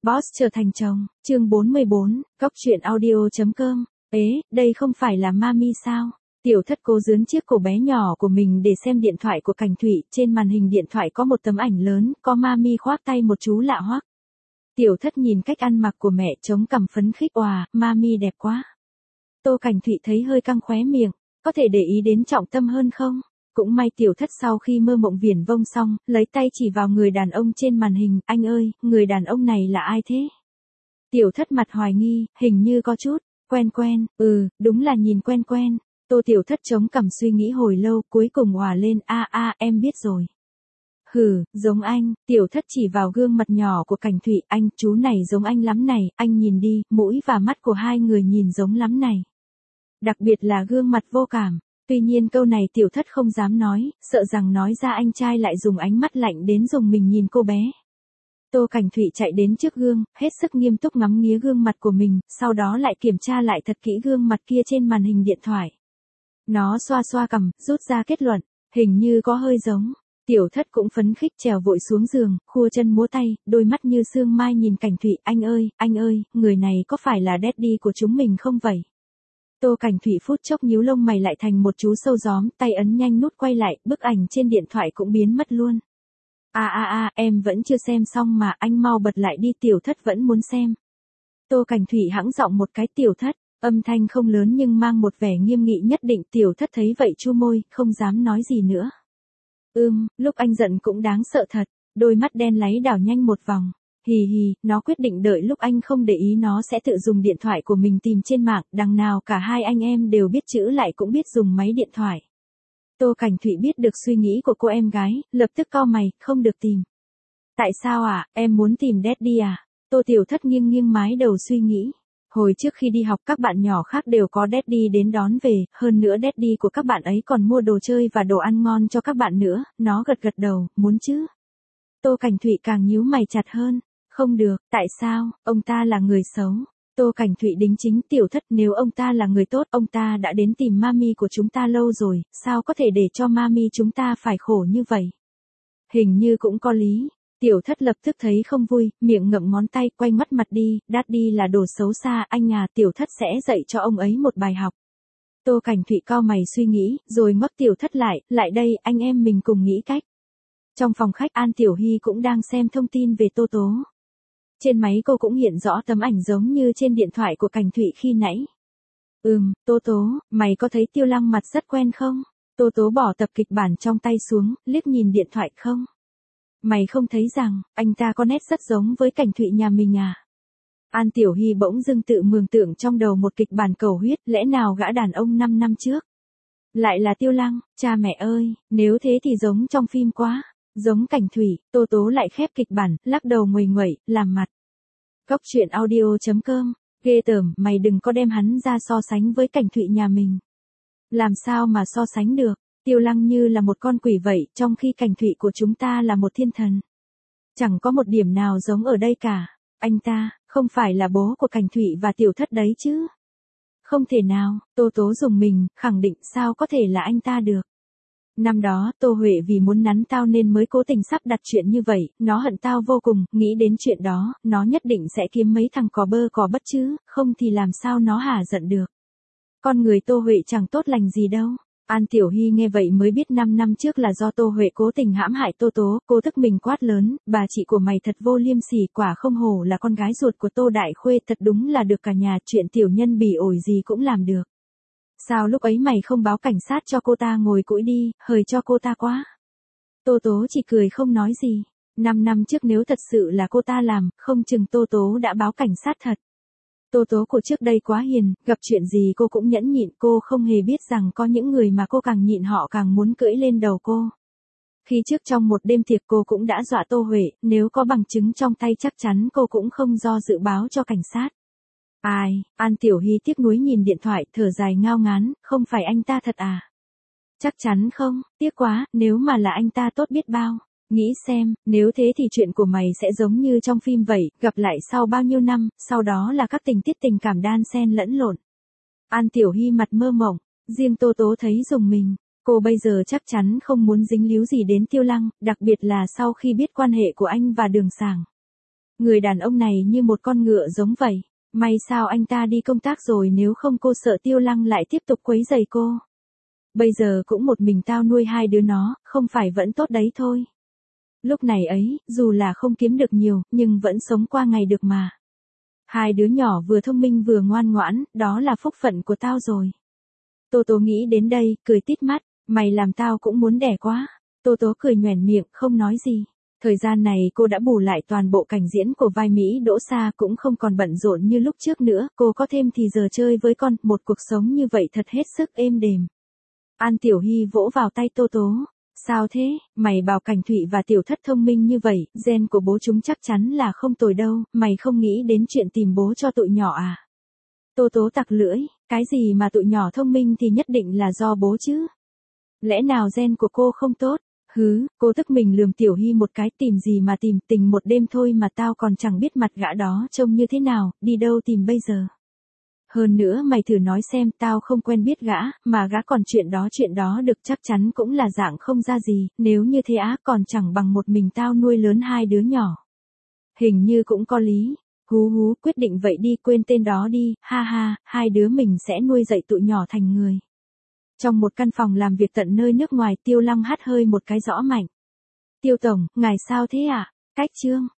Boss trở thành chồng, chương 44, Cóc truyện audio.com. Ế, đây không phải là Mami sao? Tiểu thất cố dướn chiếc cổ bé nhỏ của mình để xem điện thoại của Cảnh Thụy, trên màn hình điện thoại có một tấm ảnh lớn, có Mami khoác tay một chú lạ hoắc. Tiểu thất nhìn cách ăn mặc của mẹ chống cằm phấn khích, òa, Mami đẹp quá. Tô Cảnh Thụy thấy hơi căng khóe miệng, có thể để ý đến trọng tâm hơn không? Cũng may tiểu thất sau khi mơ mộng viển vông xong, lấy tay chỉ vào người đàn ông trên màn hình, anh ơi, người đàn ông này là ai thế? Tiểu thất mặt hoài nghi, hình như có chút, quen, đúng là nhìn quen. Tô tiểu thất chống cằm suy nghĩ hồi lâu, cuối cùng hòa lên, em biết rồi. Hừ, giống anh, tiểu thất chỉ vào gương mặt nhỏ của Cảnh Thụy, anh, chú này giống anh lắm này, anh nhìn đi, mũi và mắt của hai người nhìn giống lắm này. Đặc biệt là gương mặt vô cảm. Tuy nhiên câu này tiểu thất không dám nói, sợ rằng nói ra anh trai lại dùng ánh mắt lạnh đến dùng mình nhìn cô bé. Tô Cảnh Thụy chạy đến trước gương, hết sức nghiêm túc ngắm nghía gương mặt của mình, sau đó lại kiểm tra lại thật kỹ gương mặt kia trên màn hình điện thoại. Nó xoa xoa cằm, rút ra kết luận, hình như có hơi giống. Tiểu thất cũng phấn khích trèo vội xuống giường, khua chân múa tay, đôi mắt như sương mai nhìn Cảnh Thụy, anh ơi, người này có phải là daddy của chúng mình không vậy? Tô Cảnh Thụy phút chốc nhíu lông mày lại thành một chú sâu gióm, tay ấn nhanh nút quay lại, bức ảnh trên điện thoại cũng biến mất luôn. Em vẫn chưa xem xong mà, anh mau bật lại đi, tiểu thất vẫn muốn xem. Tô Cảnh Thụy hãng giọng một cái, tiểu thất, âm thanh không lớn nhưng mang một vẻ nghiêm nghị nhất định, tiểu thất thấy vậy chu môi, không dám nói gì nữa. Lúc anh giận cũng đáng sợ thật, đôi mắt đen láy đảo nhanh một vòng. Hì, nó quyết định đợi lúc anh không để ý nó sẽ tự dùng điện thoại của mình tìm trên mạng, đằng nào cả hai anh em đều biết chữ lại cũng biết dùng máy điện thoại. Tô Cảnh Thụy biết được suy nghĩ của cô em gái, lập tức cau mày, không được tìm. Tại sao em muốn tìm daddy à? Tô tiểu thất nghiêng mái đầu suy nghĩ. Hồi trước khi đi học các bạn nhỏ khác đều có daddy đến đón về, hơn nữa daddy của các bạn ấy còn mua đồ chơi và đồ ăn ngon cho các bạn nữa, nó gật đầu, muốn chứ. Tô Cảnh Thụy càng nhíu mày chặt hơn. Không được, tại sao, ông ta là người xấu. Tô Cảnh Thụy đính chính, tiểu thất, nếu ông ta là người tốt, ông ta đã đến tìm Mami của chúng ta lâu rồi, sao có thể để cho Mami chúng ta phải khổ như vậy. Hình như cũng có lý. Tiểu thất lập tức thấy không vui, miệng ngậm ngón tay, quay ngoắt mặt đi, daddy là đồ xấu xa, anh à, tiểu thất sẽ dạy cho ông ấy một bài học. Tô Cảnh Thụy cau mày suy nghĩ, rồi ngoắc tiểu thất lại đây, anh em mình cùng nghĩ cách. Trong phòng khách, An Tiểu Hy cũng đang xem thông tin về Tô Tố. Trên máy cô cũng hiện rõ tấm ảnh giống như trên điện thoại của Cảnh Thụy khi nãy. Tô Tố, mày có thấy Tiêu Lăng mặt rất quen không? Tô Tố bỏ tập kịch bản trong tay xuống, liếc nhìn điện thoại không? Mày không thấy rằng, anh ta có nét rất giống với Cảnh Thụy nhà mình à? An Tiểu Hy bỗng dưng tự mường tượng trong đầu một kịch bản cầu huyết, lẽ nào gã đàn ông 5 năm trước lại là Tiêu Lăng, cha mẹ ơi, nếu thế thì giống trong phim quá. Giống Cảnh Thụy, Tô Tố lại khép kịch bản, lắc đầu nguầy, làm mặt. Cóc truyện audio.com, ghê tởm, mày đừng có đem hắn ra so sánh với Cảnh Thụy nhà mình. Làm sao mà so sánh được, Tiêu Lăng như là một con quỷ vậy, trong khi Cảnh Thụy của chúng ta là một thiên thần. Chẳng có một điểm nào giống ở đây cả, anh ta, không phải là bố của Cảnh Thụy và tiểu thất đấy chứ. Không thể nào, Tô Tố dùng mình, khẳng định sao có thể là anh ta được. Năm đó, Tô Huệ vì muốn nắn tao nên mới cố tình sắp đặt chuyện như vậy, nó hận tao vô cùng, nghĩ đến chuyện đó, nó nhất định sẽ kiếm mấy thằng cò bơ cò bất chứ, không thì làm sao nó hả giận được. Con người Tô Huệ chẳng tốt lành gì đâu. An Tiểu Hy nghe vậy mới biết 5 năm trước là do Tô Huệ cố tình hãm hại Tô Tố, cô thức mình quát lớn, bà chị của mày thật vô liêm sỉ, quả không hổ là con gái ruột của Tô Đại Khuê, thật đúng là được cả nhà, chuyện tiểu nhân bỉ ổi gì cũng làm được. Sao lúc ấy mày không báo cảnh sát cho cô ta ngồi cũi đi, hời cho cô ta quá. Tô Tố chỉ cười không nói gì. 5 năm trước nếu thật sự là cô ta làm, không chừng Tô Tố đã báo cảnh sát thật. Tô Tố của trước đây quá hiền, gặp chuyện gì cô cũng nhẫn nhịn, cô không hề biết rằng có những người mà cô càng nhịn họ càng muốn cưỡi lên đầu cô. Khi trước trong một đêm tiệc cô cũng đã dọa Tô Huệ, nếu có bằng chứng trong tay chắc chắn cô cũng không do dự báo cho cảnh sát. An Tiểu Hy tiếc nuối nhìn điện thoại, thở dài ngao ngán, không phải anh ta thật à? Chắc chắn không, tiếc quá, nếu mà là anh ta tốt biết bao. Nghĩ xem, nếu thế thì chuyện của mày sẽ giống như trong phim vậy, gặp lại sau bao nhiêu năm, sau đó là các tình tiết tình cảm đan xen lẫn lộn. An Tiểu Hy mặt mơ mộng, riêng Tô Tố thấy rùng mình. Cô bây giờ chắc chắn không muốn dính líu gì đến Tiêu Lăng, đặc biệt là sau khi biết quan hệ của anh và Đường Sảng. Người đàn ông này như một con ngựa giống vậy. May sao anh ta đi công tác rồi, nếu không cô sợ Tiêu Lăng lại tiếp tục quấy rầy cô. Bây giờ cũng một mình tao nuôi hai đứa nó, không phải vẫn tốt đấy thôi. Lúc này ấy, dù là không kiếm được nhiều, nhưng vẫn sống qua ngày được mà. Hai đứa nhỏ vừa thông minh vừa ngoan ngoãn, đó là phúc phận của tao rồi. Tô Tố nghĩ đến đây, cười tít mắt, mày làm tao cũng muốn đẻ quá. Tô Tố cười nhoẻn miệng, không nói gì. Thời gian này cô đã bù lại toàn bộ cảnh diễn của vai Mỹ Đỗ Sa, cũng không còn bận rộn như lúc trước nữa, cô có thêm thì giờ chơi với con, một cuộc sống như vậy thật hết sức êm đềm. An Tiểu Hy vỗ vào tay Tô Tố. Sao thế, mày bảo Cảnh Thụy và Tiểu Thất thông minh như vậy, gen của bố chúng chắc chắn là không tồi đâu, mày không nghĩ đến chuyện tìm bố cho tụi nhỏ à? Tô Tố tặc lưỡi, cái gì mà tụi nhỏ thông minh thì nhất định là do bố chứ? Lẽ nào gen của cô không tốt? Hứ, cô tức mình lườm Tiểu Hy một cái, tìm gì mà tìm, tình một đêm thôi mà tao còn chẳng biết mặt gã đó trông như thế nào, đi đâu tìm bây giờ. Hơn nữa mày thử nói xem, tao không quen biết gã, mà gã còn chuyện đó được, chắc chắn cũng là dạng không ra gì, nếu như thế á còn chẳng bằng một mình tao nuôi lớn hai đứa nhỏ. Hình như cũng có lý. Hú hú, quyết định vậy đi, quên tên đó đi, ha ha, hai đứa mình sẽ nuôi dạy tụi nhỏ thành người. Trong một căn phòng làm việc tận nơi nước ngoài, Tiêu Lăng hắt hơi một cái rõ mạnh. Tiêu tổng, ngài sao thế ạ? Cách chương.